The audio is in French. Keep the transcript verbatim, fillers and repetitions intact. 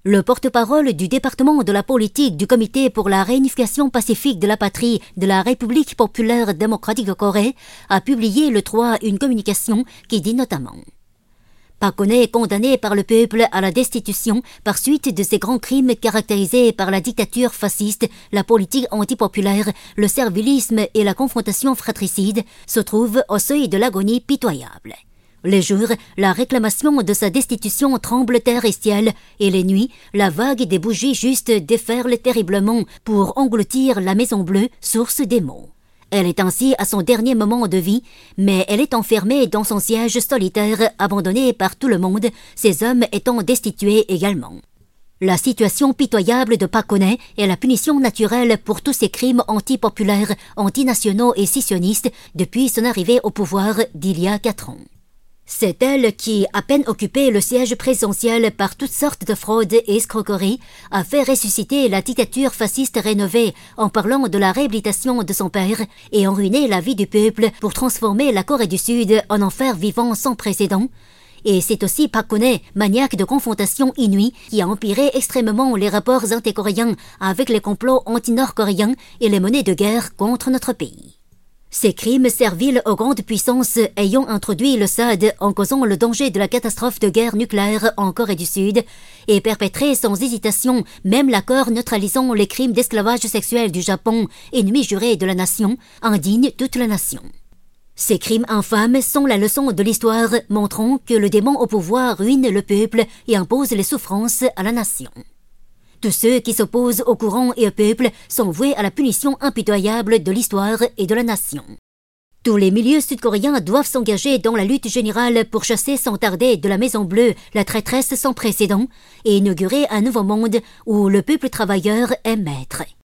Le porte-parole du département de la politique du Comité pour la réunification pacifique de la patrie de la République populaire démocratique de Corée a publié le trois une communication qui dit notamment Park Geun-hye est condamné par le peuple à la destitution par suite de ses grands crimes caractérisés par la dictature fasciste, la politique antipopulaire, le servilisme et la confrontation fratricide, se trouve au seuil de l'agonie pitoyable. Les jours, la réclamation de sa destitution tremble terre et ciel, et les nuits, la vague des bougies justes déferle terriblement pour engloutir la Maison Bleue, source des maux. Elle est ainsi à son dernier moment de vie, mais elle est enfermée dans son siège solitaire, abandonnée par tout le monde, ses hommes étant destitués également. La situation pitoyable de Park Geun-hye est la punition naturelle pour tous ces crimes antipopulaires, antinationaux et scissionnistes depuis son arrivée au pouvoir d'il y a quatre ans. C'est elle qui, à peine occupé le siège présidentiel par toutes sortes de fraudes et escroqueries, a fait ressusciter la dictature fasciste rénovée en parlant de la réhabilitation de son père et en ruiné la vie du peuple pour transformer la Corée du Sud en enfer vivant sans précédent. Et c'est aussi Park Geun-hye, maniaque de confrontation inouïe, qui a empiré extrêmement les rapports intercoréens avec les complots anti-nord-coréens et les menées de guerre contre notre pays. Ces crimes serviles aux grandes puissances ayant introduit le S A D en causant le danger de la catastrophe de guerre nucléaire en Corée du Sud et perpétré sans hésitation même l'accord neutralisant les crimes d'esclavage sexuel du Japon, ennemi juré de la nation, indigne toute la nation. Ces crimes infâmes sont la leçon de l'histoire montrant que le démon au pouvoir ruine le peuple et impose les souffrances à la nation. Tous ceux qui s'opposent au courant et au peuple sont voués à la punition impitoyable de l'histoire et de la nation. Tous les milieux sud-coréens doivent s'engager dans la lutte générale pour chasser sans tarder de la Maison Bleue la traîtresse sans précédent et inaugurer un nouveau monde où le peuple travailleur est maître.